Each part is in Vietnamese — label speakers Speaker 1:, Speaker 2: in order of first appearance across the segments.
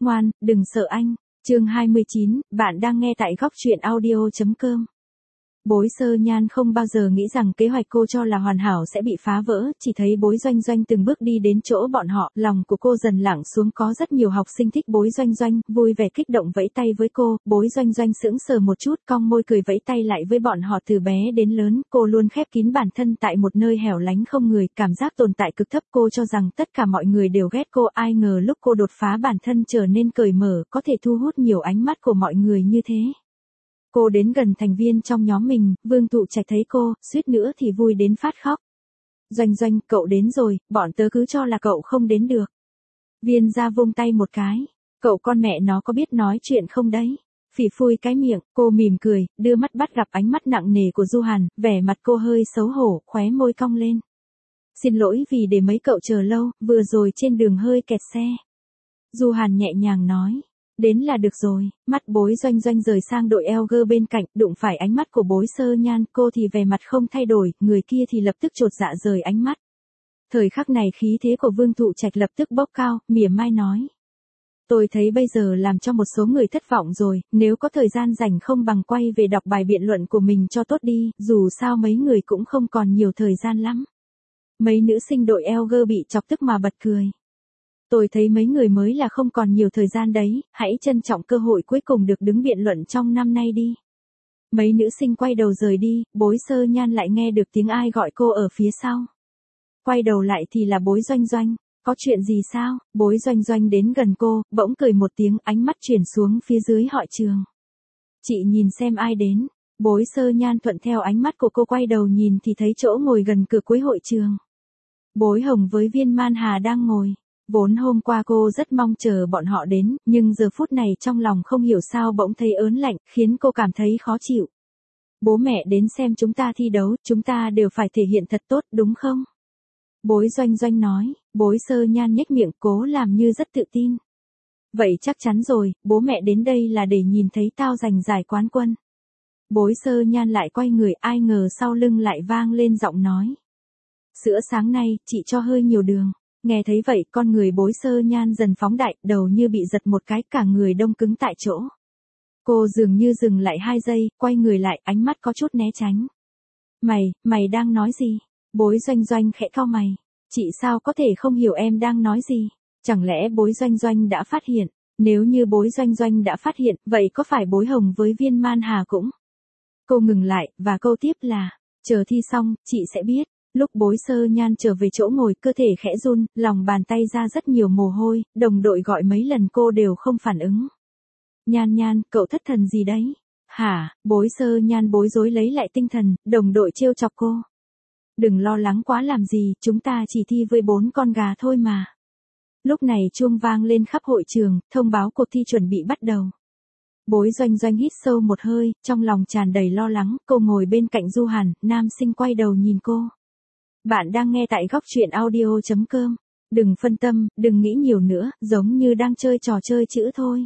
Speaker 1: Ngoan, đừng sợ anh. Chương 29, bạn đang nghe tại góc truyện audio.com. Bối Sơ Nhan không bao giờ nghĩ rằng kế hoạch cô cho là hoàn hảo sẽ bị phá vỡ, chỉ thấy Bối Doanh Doanh từng bước đi đến chỗ bọn họ, lòng của cô dần lặng xuống. Có rất nhiều học sinh thích Bối Doanh Doanh, vui vẻ kích động vẫy tay với cô. Bối Doanh Doanh sững sờ một chút, cong môi cười vẫy tay lại với bọn họ. Từ bé đến lớn, cô luôn khép kín bản thân tại một nơi hẻo lánh không người, cảm giác tồn tại cực thấp. Cô cho rằng tất cả mọi người đều ghét cô, ai ngờ lúc cô đột phá bản thân trở nên cởi mở, có thể thu hút nhiều ánh mắt của mọi người như thế. Cô đến gần thành viên trong nhóm mình, Vương Thụ Trạch thấy cô, suýt nữa thì vui đến phát khóc. Doanh Doanh, cậu đến rồi, bọn tớ cứ cho là cậu không đến được. Viên Gia vung tay một cái, cậu con mẹ nó có biết nói chuyện không đấy? Phỉ phui cái miệng, cô mỉm cười, đưa mắt bắt gặp ánh mắt nặng nề của Du Hàn, vẻ mặt cô hơi xấu hổ, khóe môi cong lên. Xin lỗi vì để mấy cậu chờ lâu, vừa rồi trên đường hơi kẹt xe. Du Hàn nhẹ nhàng nói. Đến là được rồi. Mắt Bối Doanh Doanh rời sang đội LG bên cạnh, đụng phải ánh mắt của Bối Sơ Nhan, cô thì vẻ mặt không thay đổi, người kia thì lập tức chột dạ rời ánh mắt. Thời khắc này khí thế của Vương Thụ Trạch lập tức bốc cao, mỉa mai nói. Tôi thấy bây giờ làm cho một số người thất vọng rồi, nếu có thời gian rảnh không bằng quay về đọc bài biện luận của mình cho tốt đi, dù sao mấy người cũng không còn nhiều thời gian lắm. Mấy nữ sinh đội LG bị chọc tức mà bật cười. Tôi thấy mấy người mới là không còn nhiều thời gian đấy, hãy trân trọng cơ hội cuối cùng được đứng biện luận trong năm nay đi. Mấy nữ sinh quay đầu rời đi, Bối Sơ Nhan lại nghe được tiếng ai gọi cô ở phía sau. Quay đầu lại thì là Bối Doanh Doanh, có chuyện gì sao? Bối Doanh Doanh đến gần cô, bỗng cười một tiếng, ánh mắt chuyển xuống phía dưới hội trường. Chị nhìn xem ai đến. Bối Sơ Nhan thuận theo ánh mắt của cô quay đầu nhìn thì thấy chỗ ngồi gần cửa cuối hội trường. Bối Hồng với Viên Man Hà đang ngồi. Vốn hôm qua cô rất mong chờ bọn họ đến, nhưng giờ phút này trong lòng không hiểu sao bỗng thấy ớn lạnh, khiến cô cảm thấy khó chịu. Bố mẹ đến xem chúng ta thi đấu, chúng ta đều phải thể hiện thật tốt, đúng không? Bối Doanh Doanh nói. Bối Sơ Nhan nhếch miệng, cố làm như rất tự tin. Vậy chắc chắn rồi, bố mẹ đến đây là để nhìn thấy tao giành giải quán quân. Bối Sơ Nhan lại quay người, ai ngờ sau lưng lại vang lên giọng nói. Sữa sáng nay, chị cho hơi nhiều đường. Nghe thấy vậy, con người Bối Sơ Nhan dần phóng đại, đầu như bị giật một cái, cả người đông cứng tại chỗ. Cô dường như dừng lại 2 giây, quay người lại, ánh mắt có chút né tránh. Mày đang nói gì? Bối Doanh Doanh khẽ cau mày. Chị sao có thể không hiểu em đang nói gì? Chẳng lẽ Bối Doanh Doanh đã phát hiện? Nếu như Bối Doanh Doanh đã phát hiện, vậy có phải Bối Hồng với Viên Man Hà cũng? Cô ngừng lại, và câu tiếp là, chờ thi xong, chị sẽ biết. Lúc Bối Sơ Nhan trở về chỗ ngồi, cơ thể khẽ run, lòng bàn tay ra rất nhiều mồ hôi, đồng đội gọi mấy lần cô đều không phản ứng. Nhan, cậu thất thần gì đấy? Hả? Bối Sơ Nhan bối rối lấy lại tinh thần, đồng đội trêu chọc cô. Đừng lo lắng quá làm gì, chúng ta chỉ thi với 4 con gà thôi mà. Lúc này chuông vang lên khắp hội trường, thông báo cuộc thi chuẩn bị bắt đầu. Bối Doanh Doanh hít sâu một hơi, trong lòng tràn đầy lo lắng, cô ngồi bên cạnh Du Hàn, nam sinh quay đầu nhìn cô. Bạn đang nghe tại góc truyện audio.com. Đừng phân tâm, đừng nghĩ nhiều nữa, giống như đang chơi trò chơi chữ thôi.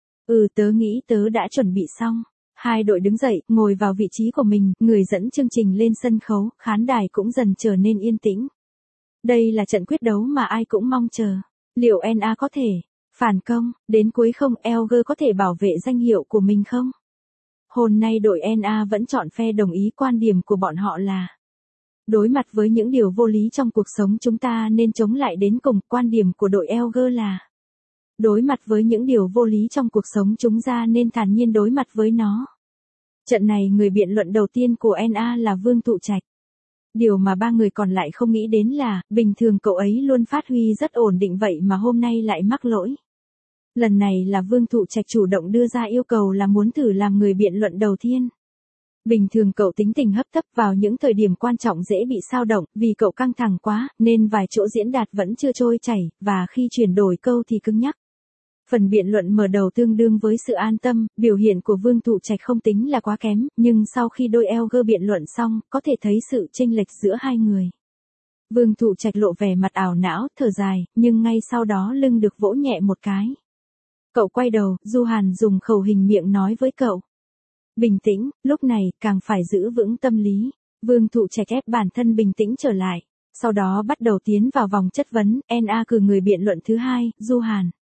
Speaker 1: Tớ nghĩ tớ đã chuẩn bị xong. Hai đội đứng dậy, ngồi vào vị trí của mình, người dẫn chương trình lên sân khấu, khán đài cũng dần trở nên yên tĩnh. Đây là trận quyết đấu mà ai cũng mong chờ. Liệu NA có thể phản công đến cuối không? LG có thể bảo vệ danh hiệu của mình không? Hôm nay đội NA vẫn chọn phe đồng ý, quan điểm của bọn họ là đối mặt với những điều vô lý trong cuộc sống chúng ta nên chống lại đến cùng, quan điểm của đội LG là đối mặt với những điều vô lý trong cuộc sống chúng ta nên thản nhiên đối mặt với nó. Trận này người biện luận đầu tiên của NA là Vương Thụ Trạch. Điều mà 3 người còn lại không nghĩ đến là, bình thường cậu ấy luôn phát huy rất ổn định vậy mà hôm nay lại mắc lỗi. Lần này là Vương Thụ Trạch chủ động đưa ra yêu cầu là muốn thử làm người biện luận đầu tiên. Bình thường cậu tính tình hấp tấp, vào những thời điểm quan trọng dễ bị xao động, vì cậu căng thẳng quá, nên vài chỗ diễn đạt vẫn chưa trôi chảy, và khi chuyển đổi câu thì cứng nhắc. Phần biện luận mở đầu tương đương với sự an tâm, biểu hiện của Vương Thụ Trạch không tính là quá kém, nhưng sau khi đôi LG biện luận xong, có thể thấy sự chênh lệch giữa hai người. Vương Thụ Trạch lộ vẻ mặt ảo não, thở dài, nhưng ngay sau đó lưng được vỗ nhẹ một cái. Cậu quay đầu, Du Hàn dùng khẩu hình miệng nói với cậu. Bình tĩnh, lúc này, càng phải giữ vững tâm lý. Vương Thụ Trạch ép bản thân bình tĩnh trở lại. Sau đó bắt đầu tiến vào vòng chất vấn, NA cử người biện luận thứ 2, Du Hàn.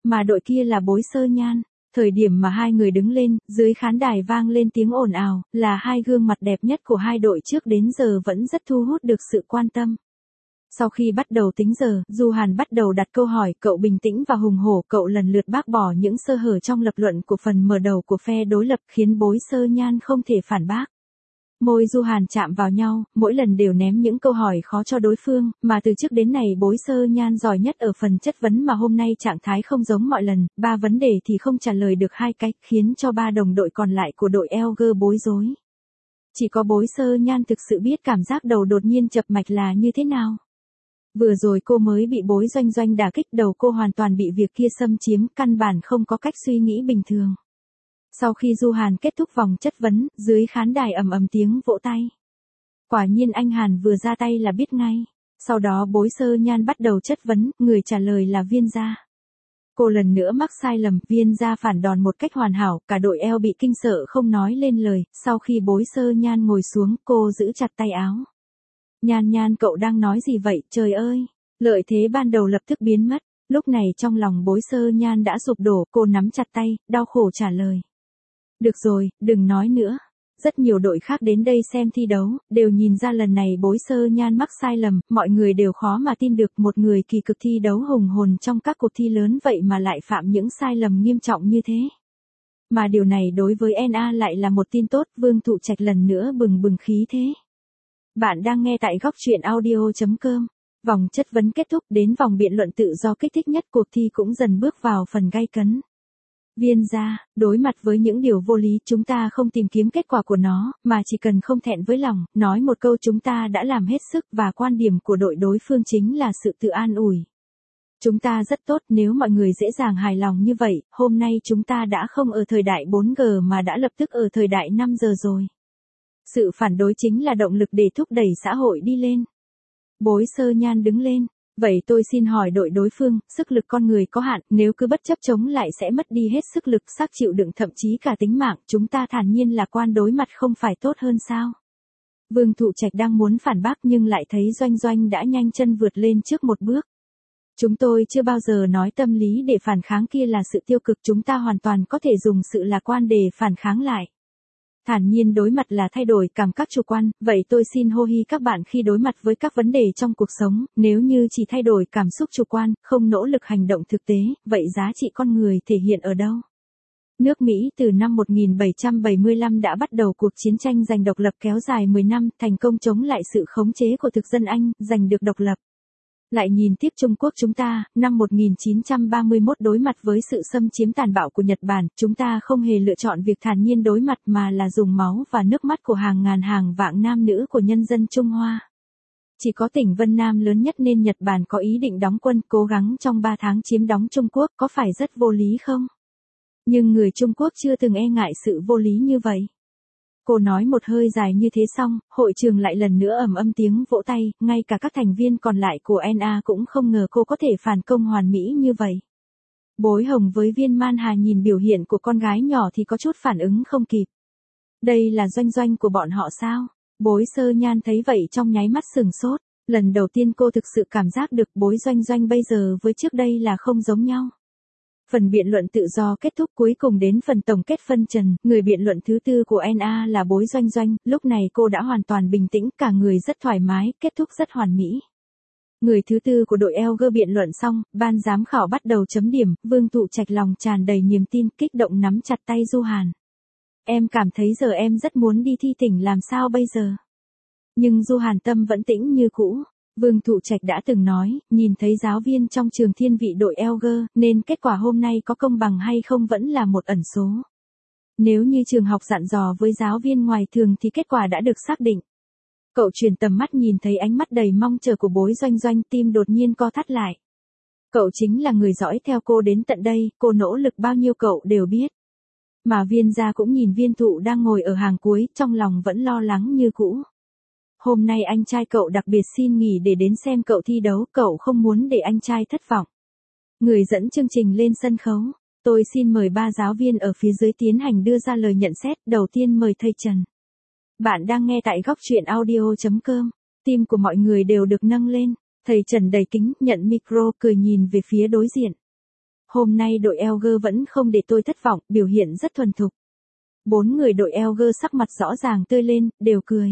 Speaker 1: Mà đội kia là Bối Sơ Nhan. Thời điểm mà hai người đứng lên, dưới khán đài vang lên tiếng ồn ào, là hai gương mặt đẹp nhất của hai đội trước đến giờ vẫn rất thu hút được sự quan tâm. Sau khi bắt đầu tính giờ, Du Hàn bắt đầu đặt câu hỏi, cậu bình tĩnh và hùng hổ, cậu lần lượt bác bỏ những sơ hở trong lập luận của phần mở đầu của phe đối lập khiến Bối Sơ Nhan không thể phản bác. Môi Du Hàn chạm vào nhau, mỗi lần đều ném những câu hỏi khó cho đối phương, mà từ trước đến nay Bối Sơ Nhan giỏi nhất ở phần chất vấn mà hôm nay trạng thái không giống mọi lần, 3 vấn đề thì không trả lời được 2 cách, khiến cho 3 đồng đội còn lại của đội LG bối rối. Chỉ có Bối Sơ Nhan thực sự biết cảm giác đầu đột nhiên chập mạch là như thế nào. Vừa rồi cô mới bị Bối Doanh Doanh đả kích, đầu cô hoàn toàn bị việc kia xâm chiếm, căn bản không có cách suy nghĩ bình thường. Sau khi Du Hàn kết thúc vòng chất vấn, dưới khán đài ầm ầm tiếng vỗ tay. Quả nhiên anh Hàn vừa ra tay là biết ngay. Sau đó Bối Sơ Nhan bắt đầu chất vấn, người trả lời là Viên Gia. Cô lần nữa mắc sai lầm, Viên Gia phản đòn một cách hoàn hảo, cả đội eo bị kinh sợ không nói lên lời. Sau khi Bối Sơ Nhan ngồi xuống, cô giữ chặt tay áo. Nhan Nhan, cậu đang nói gì vậy, trời ơi. Lợi thế ban đầu lập tức biến mất. Lúc này trong lòng Bối Sơ Nhan đã sụp đổ, cô nắm chặt tay, đau khổ trả lời. Được rồi, đừng nói nữa. Rất nhiều đội khác đến đây xem thi đấu, đều nhìn ra lần này Bối Sơ Nhan mắc sai lầm, mọi người đều khó mà tin được một người kỳ cực thi đấu hùng hồn trong các cuộc thi lớn vậy mà lại phạm những sai lầm nghiêm trọng như thế. Mà điều này đối với NA lại là một tin tốt, Vương Thụ Trạch lần nữa bừng bừng khí thế. Bạn đang nghe tại góc truyện audio.com. Vòng chất vấn kết thúc, đến vòng biện luận tự do kích thích nhất, cuộc thi cũng dần bước vào phần gay cấn. Viên Gia, đối mặt với những điều vô lý, chúng ta không tìm kiếm kết quả của nó, mà chỉ cần không thẹn với lòng, nói một câu chúng ta đã làm hết sức, và quan điểm của đội đối phương chính là sự tự an ủi. Chúng ta rất tốt, nếu mọi người dễ dàng hài lòng như vậy, hôm nay chúng ta đã không ở thời đại 4G mà đã lập tức ở thời đại 5G rồi. Sự phản đối chính là động lực để thúc đẩy xã hội đi lên. Bối Sơ Nhan đứng lên. Vậy tôi xin hỏi đội đối phương, sức lực con người có hạn, nếu cứ bất chấp chống lại sẽ mất đi hết sức lực, xác chịu đựng thậm chí cả tính mạng, chúng ta thản nhiên lạc quan đối mặt không phải tốt hơn sao? Vương Thụ Trạch đang muốn phản bác nhưng lại thấy Doanh Doanh đã nhanh chân vượt lên trước một bước. Chúng tôi chưa bao giờ nói tâm lý để phản kháng kia là sự tiêu cực, chúng ta hoàn toàn có thể dùng sự lạc quan để phản kháng lại. Thản nhiên đối mặt là thay đổi cảm giác chủ quan, vậy tôi xin hô hi các bạn khi đối mặt với các vấn đề trong cuộc sống, nếu như chỉ thay đổi cảm xúc chủ quan, không nỗ lực hành động thực tế, vậy giá trị con người thể hiện ở đâu? Nước Mỹ từ năm 1775 đã bắt đầu cuộc chiến tranh giành độc lập kéo dài 10 năm, thành công chống lại sự khống chế của thực dân Anh, giành được độc lập. Lại nhìn tiếp Trung Quốc chúng ta, năm 1931 đối mặt với sự xâm chiếm tàn bạo của Nhật Bản, chúng ta không hề lựa chọn việc thản nhiên đối mặt mà là dùng máu và nước mắt của hàng ngàn hàng vạn nam nữ của nhân dân Trung Hoa. Chỉ có tỉnh Vân Nam lớn nhất nên Nhật Bản có ý định đóng quân, cố gắng trong 3 tháng chiếm đóng Trung Quốc, có phải rất vô lý không? Nhưng người Trung Quốc chưa từng e ngại sự vô lý như vậy. Cô nói một hơi dài như thế xong, hội trường lại lần nữa ầm ầm tiếng vỗ tay, ngay cả các thành viên còn lại của NA cũng không ngờ cô có thể phản công hoàn mỹ như vậy. Bối Hồng với Viên Man Hà nhìn biểu hiện của con gái nhỏ thì có chút phản ứng không kịp. Đây là Doanh Doanh của bọn họ sao? Bối Sơ Nhan thấy vậy trong nháy mắt sừng sốt, lần đầu tiên cô thực sự cảm giác được Bối Doanh Doanh bây giờ với trước đây là không giống nhau. Phần biện luận tự do kết thúc, cuối cùng đến phần tổng kết phân trần, người biện luận thứ tư của NA là Bối Doanh Doanh, lúc này cô đã hoàn toàn bình tĩnh, cả người rất thoải mái, kết thúc rất hoàn mỹ. Người thứ tư của đội LG biện luận xong, ban giám khảo bắt đầu chấm điểm, Vương Thụ Trạch lòng tràn đầy niềm tin, kích động nắm chặt tay Du Hàn. Em cảm thấy giờ em rất muốn đi thi tỉnh, làm sao bây giờ? Nhưng Du Hàn tâm vẫn tĩnh như cũ. Vương Thụ Trạch đã từng nói, nhìn thấy giáo viên trong trường thiên vị đội LG, nên kết quả hôm nay có công bằng hay không vẫn là một ẩn số. Nếu như trường học dặn dò với giáo viên ngoài thường thì kết quả đã được xác định. Cậu chuyển tầm mắt nhìn thấy ánh mắt đầy mong chờ của Bối Doanh Doanh, tim đột nhiên co thắt lại. Cậu chính là người dõi theo cô đến tận đây, cô nỗ lực bao nhiêu cậu đều biết. Mà Viên Gia cũng nhìn Viên Thụ đang ngồi ở hàng cuối, trong lòng vẫn lo lắng như cũ. Hôm nay anh trai cậu đặc biệt xin nghỉ để đến xem cậu thi đấu, cậu không muốn để anh trai thất vọng. Người dẫn chương trình lên sân khấu, tôi xin mời 3 giáo viên ở phía dưới tiến hành đưa ra lời nhận xét, đầu tiên mời thầy Trần. Bạn đang nghe tại góc truyện audio.com, tim của mọi người đều được nâng lên, thầy Trần đầy kính, nhận micro, cười nhìn về phía đối diện. hôm nay đội LG vẫn không để tôi thất vọng, biểu hiện rất thuần thục. 4 người đội LG sắc mặt rõ ràng tươi lên, đều cười.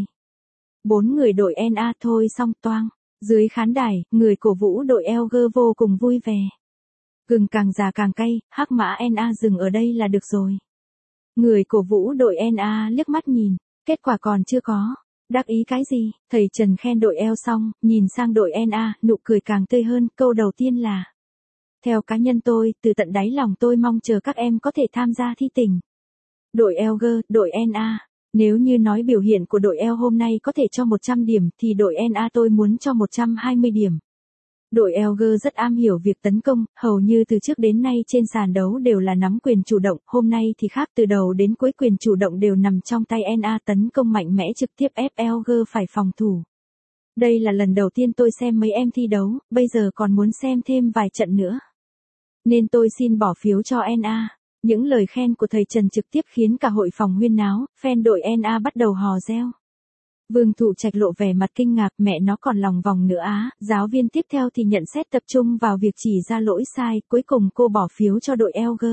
Speaker 1: 4 người đội NA thôi xong toang. Dưới khán đài, người cổ vũ đội LG vô cùng vui vẻ. Gừng càng già càng cay, hắc mã NA dừng ở đây là được rồi. Người cổ vũ đội NA liếc mắt nhìn, kết quả còn chưa có. Đắc ý cái gì? Thầy Trần khen đội L xong, nhìn sang đội NA, nụ cười càng tươi hơn, câu đầu tiên là: theo cá nhân tôi, từ tận đáy lòng tôi mong chờ các em có thể tham gia thi tỉnh. Đội LG, đội NA, nếu như nói biểu hiện của đội L hôm nay có thể cho 100 điểm thì đội NA tôi muốn cho 120 điểm. Đội LG rất am hiểu việc tấn công, hầu như từ trước đến nay trên sàn đấu đều là nắm quyền chủ động, hôm nay thì khác, từ đầu đến cuối quyền chủ động đều nằm trong tay NA, tấn công mạnh mẽ trực tiếp ép LG phải phòng thủ. Đây là lần đầu tiên tôi xem mấy em thi đấu, bây giờ còn muốn xem thêm vài trận nữa. Nên tôi xin bỏ phiếu cho NA. Những lời khen của thầy Trần trực tiếp khiến cả hội phòng huyên náo, fan đội NA bắt đầu hò reo. Vương Thụ Trạch lộ vẻ mặt kinh ngạc, mẹ nó còn lòng vòng nữa á. Giáo viên tiếp theo thì nhận xét tập trung vào việc chỉ ra lỗi sai, cuối cùng cô bỏ phiếu cho đội LG.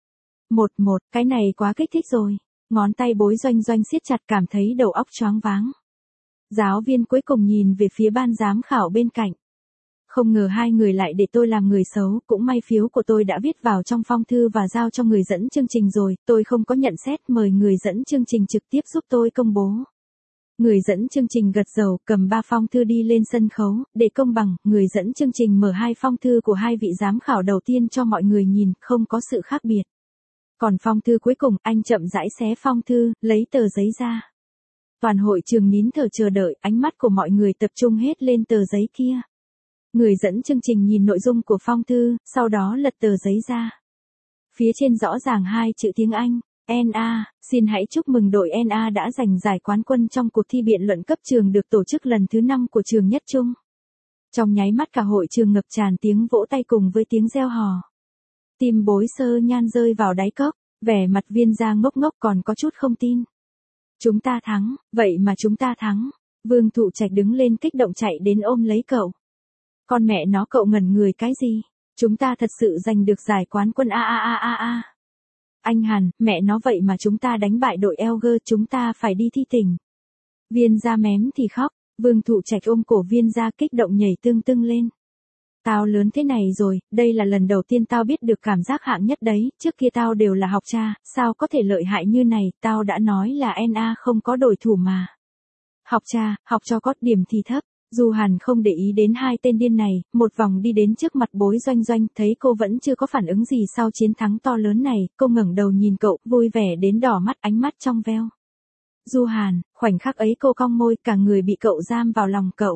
Speaker 1: 1-1, cái này quá kích thích rồi. Ngón tay Bối Doanh Doanh siết chặt, cảm thấy đầu óc choáng váng. Giáo viên cuối cùng nhìn về phía ban giám khảo bên cạnh. Không ngờ hai người lại để tôi làm người xấu, cũng may phiếu của tôi đã viết vào trong phong thư và giao cho người dẫn chương trình rồi, tôi không có nhận xét, mời người dẫn chương trình trực tiếp giúp tôi công bố. Người dẫn chương trình gật đầu, cầm 3 phong thư đi lên sân khấu, để công bằng, người dẫn chương trình mở 2 phong thư của 2 vị giám khảo đầu tiên cho mọi người nhìn, không có sự khác biệt. Còn phong thư cuối cùng, anh chậm rãi xé phong thư, lấy tờ giấy ra. Toàn hội trường nín thở chờ đợi, ánh mắt của mọi người tập trung hết lên tờ giấy kia. Người dẫn chương trình nhìn nội dung của phong thư, sau đó lật tờ giấy ra. Phía trên rõ ràng 2 chữ tiếng Anh, NA, xin hãy chúc mừng đội NA đã giành giải quán quân trong cuộc thi biện luận cấp trường được tổ chức lần thứ 5 của trường Nhất Trung. Trong nháy mắt cả hội trường ngập tràn tiếng vỗ tay cùng với tiếng reo hò. Tim Bối Sơ Nhan rơi vào đáy cốc, vẻ mặt Viên Gia ngốc ngốc còn có chút không tin. Chúng ta thắng, vậy mà chúng ta thắng. Vương Thụ Trạch đứng lên kích động chạy đến ôm lấy cậu. Con mẹ nó, cậu ngẩn người cái gì? Chúng ta thật sự giành được giải quán quân a. Anh Hàn, mẹ nó, vậy mà chúng ta đánh bại đội LG, chúng ta phải đi thi tỉnh. Viên Gia mém thì khóc, Vương Thụ Trạch ôm cổ Viên Gia kích động nhảy tưng tưng lên. Tao lớn thế này rồi, đây là lần đầu tiên tao biết được cảm giác hạng nhất đấy, trước kia tao đều là học cha, sao có thể lợi hại như này, tao đã nói là NA không có đối thủ mà. Học cha, học cho có điểm thì thấp. Du Hàn không để ý đến 2 tên điên này, một vòng đi đến trước mặt Bối Doanh Doanh, thấy cô vẫn chưa có phản ứng gì sau chiến thắng to lớn này, cô ngẩng đầu nhìn cậu, vui vẻ đến đỏ mắt, ánh mắt trong veo. Du Hàn, khoảnh khắc ấy cô cong môi, cả người bị cậu giam vào lòng cậu.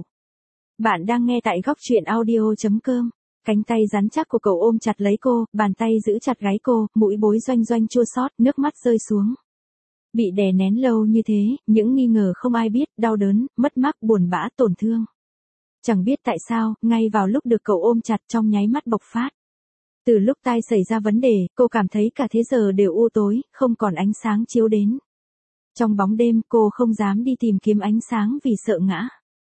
Speaker 1: Bạn đang nghe tại góc truyện audio.com. Cánh tay rắn chắc của cậu ôm chặt lấy cô, bàn tay giữ chặt gáy cô, mũi Bối Doanh Doanh chua xót, nước mắt rơi xuống. Bị đè nén lâu như thế, những nghi ngờ không ai biết, đau đớn, mất mát, buồn bã, tổn thương. Chẳng biết tại sao, ngay vào lúc được cậu ôm chặt trong nháy mắt bộc phát. Từ lúc tai xảy ra vấn đề, cô cảm thấy cả thế giờ đều u tối, không còn ánh sáng chiếu đến. Trong bóng đêm cô không dám đi tìm kiếm ánh sáng vì sợ ngã.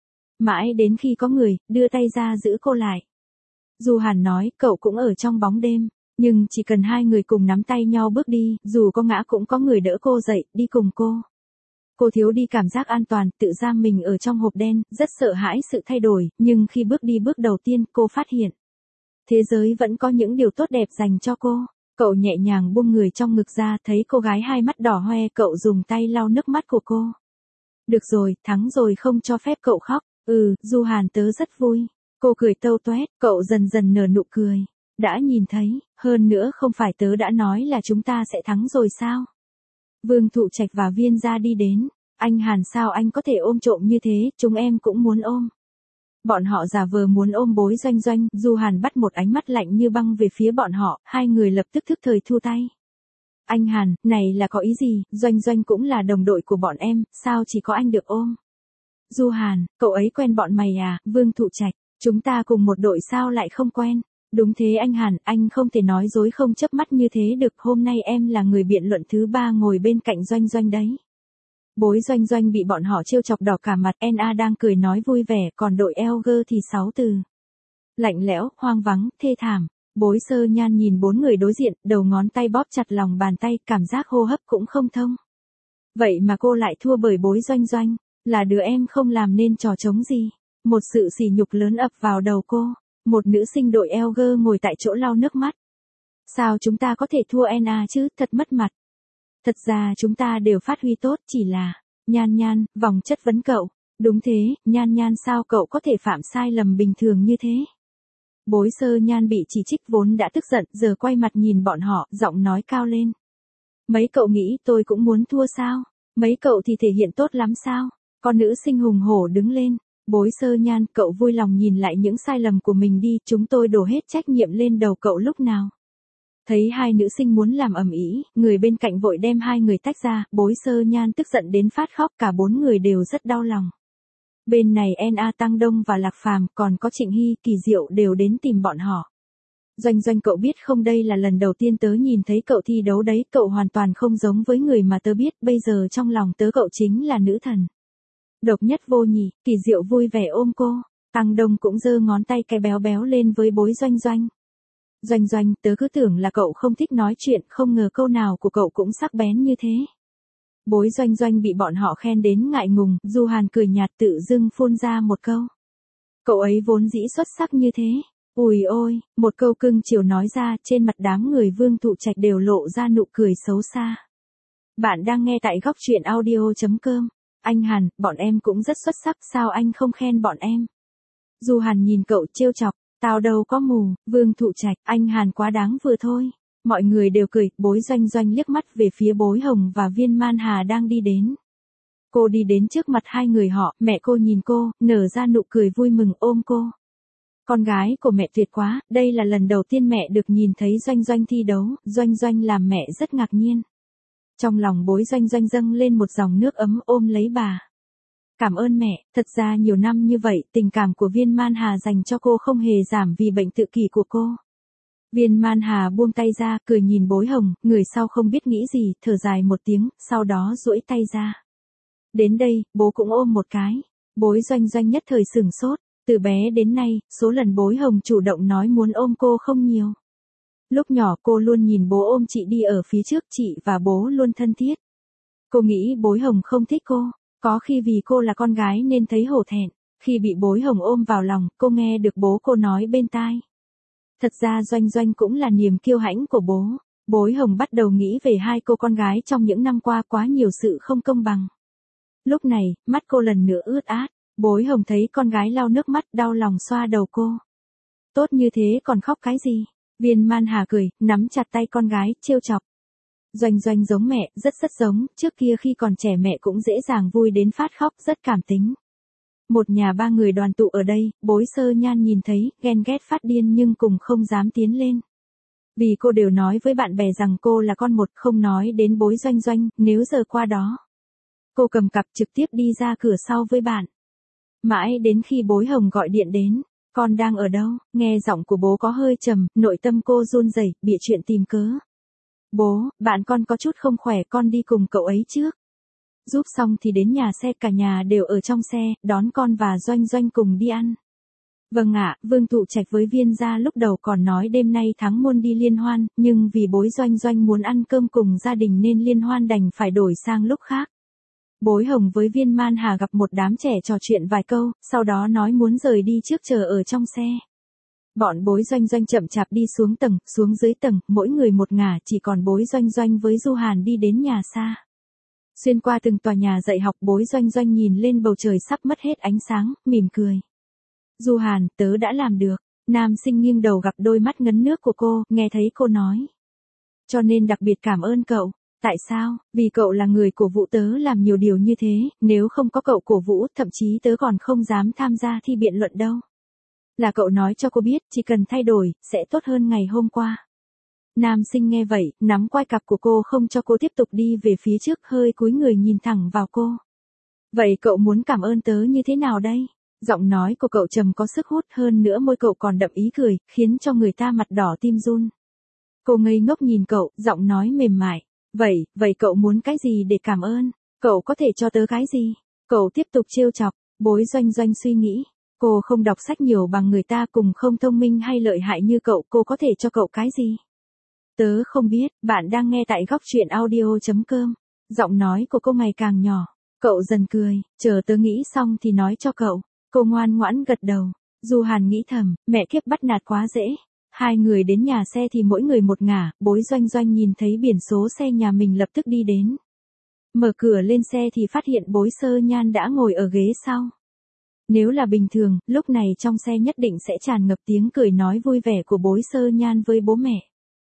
Speaker 1: Mãi đến khi có người, đưa tay ra giữ cô lại. Du Hàn nói, cậu cũng ở trong bóng đêm. Nhưng chỉ cần 2 người cùng nắm tay nhau bước đi, dù có ngã cũng có người đỡ cô dậy, đi cùng cô. Cô thiếu đi cảm giác an toàn, tự giam mình ở trong hộp đen, rất sợ hãi sự thay đổi, nhưng khi bước đi bước đầu tiên, cô phát hiện. Thế giới vẫn có những điều tốt đẹp dành cho cô. Cậu nhẹ nhàng buông người trong ngực ra, thấy cô gái 2 mắt đỏ hoe, cậu dùng tay lau nước mắt của cô. Được rồi, thắng rồi, không cho phép cậu khóc. Du Hàn, tớ rất vui. Cô cười tâu toét, cậu dần dần nở nụ cười. Đã nhìn thấy, hơn nữa không phải tớ đã nói là chúng ta sẽ thắng rồi sao? Vương Thụ Trạch và Viên Gia đi đến. Anh Hàn, sao anh có thể ôm trộm như thế, chúng em cũng muốn ôm. Bọn họ giả vờ muốn ôm Bối Doanh Doanh, Du Hàn bắt một ánh mắt lạnh như băng về phía bọn họ, 2 người lập tức thức thời thu tay. Anh Hàn, này là có ý gì, Doanh Doanh cũng là đồng đội của bọn em, sao chỉ có anh được ôm? Du Hàn, cậu ấy quen bọn mày à? Vương Thụ Trạch, chúng ta cùng một đội sao lại không quen? Đúng thế anh Hàn, anh không thể nói dối không chớp mắt như thế được, hôm nay em là người biện luận thứ 3 ngồi bên cạnh Doanh Doanh đấy. Bối Doanh Doanh bị bọn họ trêu chọc đỏ cả mặt, NA đang cười nói vui vẻ, còn đội LG thì 6 từ. Lạnh lẽo, hoang vắng, thê thảm. Bối Sơ Nhan nhìn bốn người đối diện, đầu ngón tay bóp chặt lòng bàn tay, cảm giác hô hấp cũng không thông. Vậy mà cô lại thua bởi Bối Doanh Doanh, là đứa em không làm nên trò trống gì. Một sự sỉ nhục lớn ập vào đầu cô, một nữ sinh đội Elger ngồi tại chỗ lau nước mắt. Sao chúng ta có thể thua Anna chứ, thật mất mặt. Thật ra chúng ta đều phát huy tốt, chỉ là, Nhan Nhan, vòng chất vấn cậu. Đúng thế, Nhan Nhan sao cậu có thể phạm sai lầm bình thường như thế. Bối Sơ Nhan bị chỉ trích vốn đã tức giận, giờ quay mặt nhìn bọn họ, giọng nói cao lên. Mấy cậu nghĩ tôi cũng muốn thua sao? Mấy cậu thì thể hiện tốt lắm sao? Con nữ sinh hùng hổ đứng lên. Bối Sơ Nhan, cậu vui lòng nhìn lại những sai lầm của mình đi, chúng tôi đổ hết trách nhiệm lên đầu cậu lúc nào. Thấy hai nữ sinh muốn làm ầm ĩ, người bên cạnh vội đem hai người tách ra, Bối Sơ Nhan tức giận đến phát khóc, cả bốn người đều rất đau lòng. Bên này Na Tăng Đông và Lạc Phàm, còn có Trịnh Hy, Kỳ Diệu đều đến tìm bọn họ. Doanh Doanh, cậu biết không, đây là lần đầu tiên tớ nhìn thấy cậu thi đấu đấy, cậu hoàn toàn không giống với người mà tớ biết, bây giờ trong lòng tớ cậu chính là nữ thần. Độc nhất vô nhị. Kỳ Diệu vui vẻ ôm cô, Tăng Đông cũng giơ ngón tay cái béo béo lên với Bối Doanh Doanh. Doanh Doanh, tớ cứ tưởng là cậu không thích nói chuyện, không ngờ câu nào của cậu cũng sắc bén như thế. Bối Doanh Doanh bị bọn họ khen đến ngại ngùng, Du Hàn cười nhạt tự dưng phun ra một câu. Cậu ấy vốn dĩ xuất sắc như thế. Ui ôi, một câu cưng chiều nói ra, trên mặt đám người Vương Thụ Trạch đều lộ ra nụ cười xấu xa. Bạn đang nghe tại góc truyện audio.com. Anh Hàn, bọn em cũng rất xuất sắc, sao anh không khen bọn em? Du Hàn nhìn cậu trêu chọc, tao đâu có mù. Vương Thụ Trạch, anh Hàn quá đáng vừa thôi. Mọi người đều cười, Bối Doanh Doanh liếc mắt về phía Bối Hồng và Viên Man Hà đang đi đến. Cô đi đến trước mặt hai người họ, mẹ cô nhìn cô, nở ra nụ cười vui mừng ôm cô. Con gái của mẹ tuyệt quá, đây là lần đầu tiên mẹ được nhìn thấy Doanh Doanh thi đấu, Doanh Doanh làm mẹ rất ngạc nhiên. Trong lòng Bối Doanh Doanh dâng lên một dòng nước ấm ôm lấy bà. Cảm ơn mẹ, thật ra nhiều năm như vậy, tình cảm của Viên Man Hà dành cho cô không hề giảm vì bệnh tự kỷ của cô. Viên Man Hà buông tay ra, cười nhìn Bối Hồng, người sau không biết nghĩ gì, thở dài một tiếng, sau đó duỗi tay ra. Đến đây, bố cũng ôm một cái. Bối Doanh Doanh nhất thời sửng sốt, từ bé đến nay, số lần Bối Hồng chủ động nói muốn ôm cô không nhiều. Lúc nhỏ cô luôn nhìn bố ôm chị đi ở phía trước, chị và bố luôn thân thiết. Cô nghĩ Bối Hồng không thích cô, có khi vì cô là con gái nên thấy hổ thẹn. Khi bị Bối Hồng ôm vào lòng, cô nghe được bố cô nói bên tai. Thật ra Doanh Doanh cũng là niềm kiêu hãnh của bố. Bối Hồng bắt đầu nghĩ về hai cô con gái trong những năm qua quá nhiều sự không công bằng. Lúc này, mắt cô lần nữa ướt át. Bối Hồng thấy con gái lau nước mắt, đau lòng xoa đầu cô. Tốt như thế còn khóc cái gì? Viên Man Hà cười, nắm chặt tay con gái, trêu chọc. Doanh Doanh giống mẹ, rất giống, trước kia khi còn trẻ mẹ cũng dễ dàng vui đến phát khóc, rất cảm tính. Một nhà ba người đoàn tụ ở đây, Bối Sơ Nhan nhìn thấy, ghen ghét phát điên nhưng cùng không dám tiến lên. Vì cô đều nói với bạn bè rằng cô là con một, không nói đến Bối Doanh Doanh, nếu giờ qua đó. Cô cầm cặp trực tiếp đi ra cửa sau với bạn. Mãi đến khi Bối Hồng gọi điện đến, con đang ở đâu, nghe giọng của bố có hơi trầm, nội tâm cô run rẩy, bịa chuyện tìm cớ. Bố, bạn con có chút không khỏe, con đi cùng cậu ấy trước. Giúp xong thì đến nhà xe, cả nhà đều ở trong xe, đón con và Doanh Doanh cùng đi ăn. Vâng ạ, Vương Thụ Trạch với Viên gia lúc đầu còn nói đêm nay thắng môn đi liên hoan, nhưng vì Bối Doanh Doanh muốn ăn cơm cùng gia đình nên liên hoan đành phải đổi sang lúc khác. Bối Hồng với Viên Man Hà gặp một đám trẻ trò chuyện vài câu, sau đó nói muốn rời đi trước chờ ở trong xe. Bọn Bối Doanh Doanh chậm chạp đi xuống dưới tầng, mỗi người một ngả, chỉ còn Bối Doanh Doanh với Du Hàn đi đến nhà xa. Xuyên qua từng tòa nhà dạy học, Bối Doanh Doanh nhìn lên bầu trời sắp mất hết ánh sáng, mỉm cười. Du Hàn, tớ đã làm được. Nam sinh nghiêng đầu gặp đôi mắt ngấn nước của cô, nghe thấy cô nói. Cho nên đặc biệt cảm ơn cậu. Tại sao? Vì cậu là người cổ vũ tớ làm nhiều điều như thế, nếu không có cậu cổ vũ, thậm chí tớ còn không dám tham gia thi biện luận đâu. Là cậu nói cho cô biết, chỉ cần thay đổi, sẽ tốt hơn ngày hôm qua. Nam sinh nghe vậy, nắm quai cặp của cô không cho cô tiếp tục đi về phía trước, hơi cúi người nhìn thẳng vào cô. Vậy cậu muốn cảm ơn tớ như thế nào đây? Giọng nói của cậu trầm có sức hút, hơn nữa môi cậu còn đậm ý cười, khiến cho người ta mặt đỏ tim run. Cô ngây ngốc nhìn cậu, giọng nói mềm mại. Vậy cậu muốn cái gì để cảm ơn? Cậu có thể cho tớ cái gì? Cậu tiếp tục trêu chọc. Bối Doanh Doanh suy nghĩ. Cô không đọc sách nhiều bằng người ta, cùng không thông minh hay lợi hại như cậu, cô có thể cho cậu cái gì? Tớ không biết, bạn đang nghe tại góc truyện audio.com. Giọng nói của cô ngày càng nhỏ. Cậu dần cười, chờ tớ nghĩ xong thì nói cho cậu. Cô ngoan ngoãn gật đầu. Du Hàn nghĩ thầm, mẹ kiếp bắt nạt quá dễ. Hai người đến nhà xe thì mỗi người một ngả, Bối Doanh Doanh nhìn thấy biển số xe nhà mình lập tức đi đến. Mở cửa lên xe thì phát hiện Bối Sơ Nhan đã ngồi ở ghế sau. Nếu là bình thường, lúc này trong xe nhất định sẽ tràn ngập tiếng cười nói vui vẻ của Bối Sơ Nhan với bố mẹ.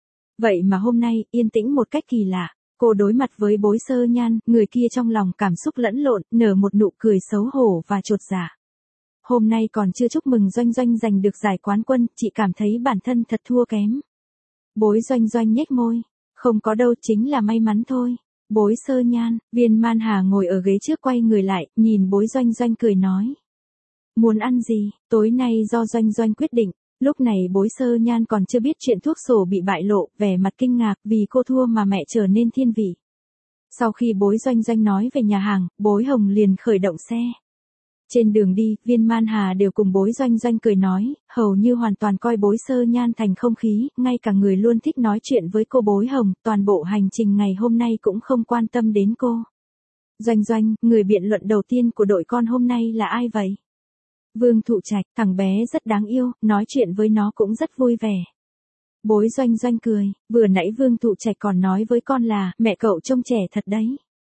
Speaker 1: Vậy mà hôm nay, yên tĩnh một cách kỳ lạ. Cô đối mặt với Bối Sơ Nhan, người kia trong lòng cảm xúc lẫn lộn, nở một nụ cười xấu hổ và chột dạ. Hôm nay còn chưa chúc mừng Doanh Doanh giành được giải quán quân, chị cảm thấy bản thân thật thua kém. Bối Doanh Doanh nhếch môi. Không có đâu, chính là may mắn thôi. Bối Sơ Nhan, Viên Man Hà ngồi ở ghế trước quay người lại, nhìn Bối Doanh Doanh cười nói. Muốn ăn gì, tối nay do Doanh Doanh quyết định. Lúc này Bối Sơ Nhan còn chưa biết chuyện thuốc sổ bị bại lộ, vẻ mặt kinh ngạc vì cô thua mà mẹ trở nên thiên vị. Sau khi Bối Doanh Doanh nói về nhà hàng, Bối Hồng liền khởi động xe. Trên đường đi, Viên Man Hà đều cùng Bối Doanh Doanh cười nói, hầu như hoàn toàn coi Bối Sơ Nhan thành không khí, ngay cả người luôn thích nói chuyện với cô Bối Hồng, toàn bộ hành trình ngày hôm nay cũng không quan tâm đến cô. Doanh Doanh, người biện luận đầu tiên của đội con hôm nay là ai vậy? Vương Thụ Trạch, thằng bé rất đáng yêu, nói chuyện với nó cũng rất vui vẻ. Bối Doanh Doanh cười, vừa nãy Vương Thụ Trạch còn nói với con là, mẹ cậu trông trẻ thật đấy.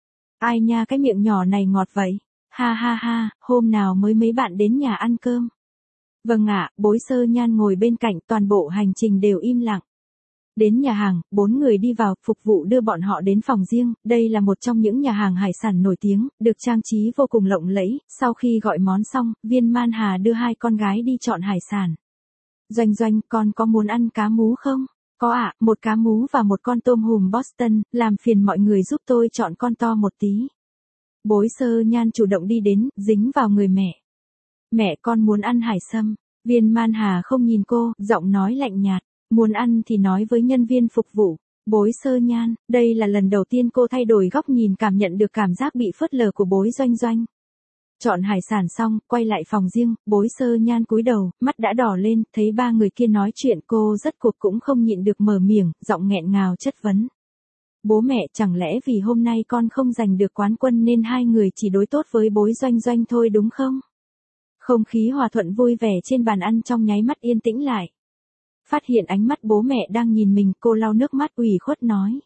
Speaker 1: Ai nha, cái miệng nhỏ này ngọt vậy. Ha ha ha, hôm nào mới mấy bạn đến nhà ăn cơm? Vâng ạ, Bối Sơ Nhan ngồi bên cạnh, toàn bộ hành trình đều im lặng. Đến nhà hàng, 4 người đi vào, phục vụ đưa bọn họ đến phòng riêng, đây là một trong những nhà hàng hải sản nổi tiếng, được trang trí vô cùng lộng lẫy, sau khi gọi món xong, Viên Man Hà đưa hai con gái đi chọn hải sản. Doanh Doanh, con có muốn ăn cá mú không? Có ạ, một cá mú và một con tôm hùm Boston, làm phiền mọi người giúp tôi chọn con to một tí. Bối Sơ Nhan chủ động đi đến, dính vào người mẹ. Mẹ, con muốn ăn hải sâm. Viên Man Hà không nhìn cô, giọng nói lạnh nhạt. Muốn ăn thì nói với nhân viên phục vụ. Bối Sơ Nhan, đây là lần đầu tiên cô thay đổi góc nhìn, cảm nhận được cảm giác bị phớt lờ của Bối Doanh Doanh. Chọn hải sản xong, quay lại phòng riêng, Bối Sơ Nhan cúi đầu, mắt đã đỏ lên, thấy ba người kia nói chuyện, cô rất cuộc cũng không nhịn được mở miệng, giọng nghẹn ngào chất vấn. Bố mẹ, chẳng lẽ vì hôm nay con không giành được quán quân nên hai người chỉ đối tốt với Bối Doanh Doanh thôi đúng không? Không khí hòa thuận vui vẻ trên bàn ăn trong nháy mắt yên tĩnh lại. Phát hiện ánh mắt bố mẹ đang nhìn mình, cô lau nước mắt ủy khuất nói.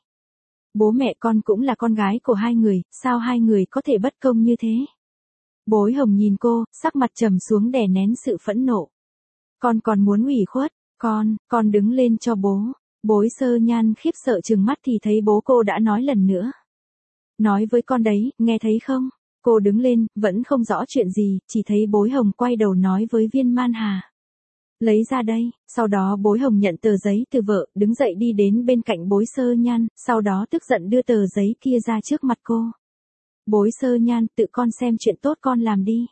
Speaker 1: Bố mẹ, con cũng là con gái của hai người, sao hai người có thể bất công như thế? Bối Hồng nhìn cô, sắc mặt trầm xuống đè nén sự phẫn nộ. Con còn muốn ủy khuất, con đứng lên cho bố. Bối Sơ Nhan khiếp sợ trừng mắt thì thấy bố cô đã nói lần nữa. Nói với con đấy, nghe thấy không? Cô đứng lên, vẫn không rõ chuyện gì, chỉ thấy Bối Hồng quay đầu nói với Viên Man Hà. Lấy ra đây, sau đó Bối Hồng nhận tờ giấy từ vợ, đứng dậy đi đến bên cạnh Bối Sơ Nhan, sau đó tức giận đưa tờ giấy kia ra trước mặt cô. Bối Sơ Nhan, tự con xem chuyện tốt con làm đi.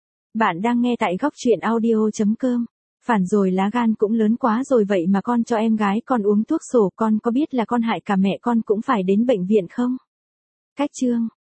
Speaker 1: Bạn đang nghe tại góc truyện audio.com. Phản rồi, lá gan cũng lớn quá rồi, vậy mà con cho em gái con uống thuốc sổ, con có biết là con hại cả mẹ con cũng phải đến bệnh viện không? Cách chương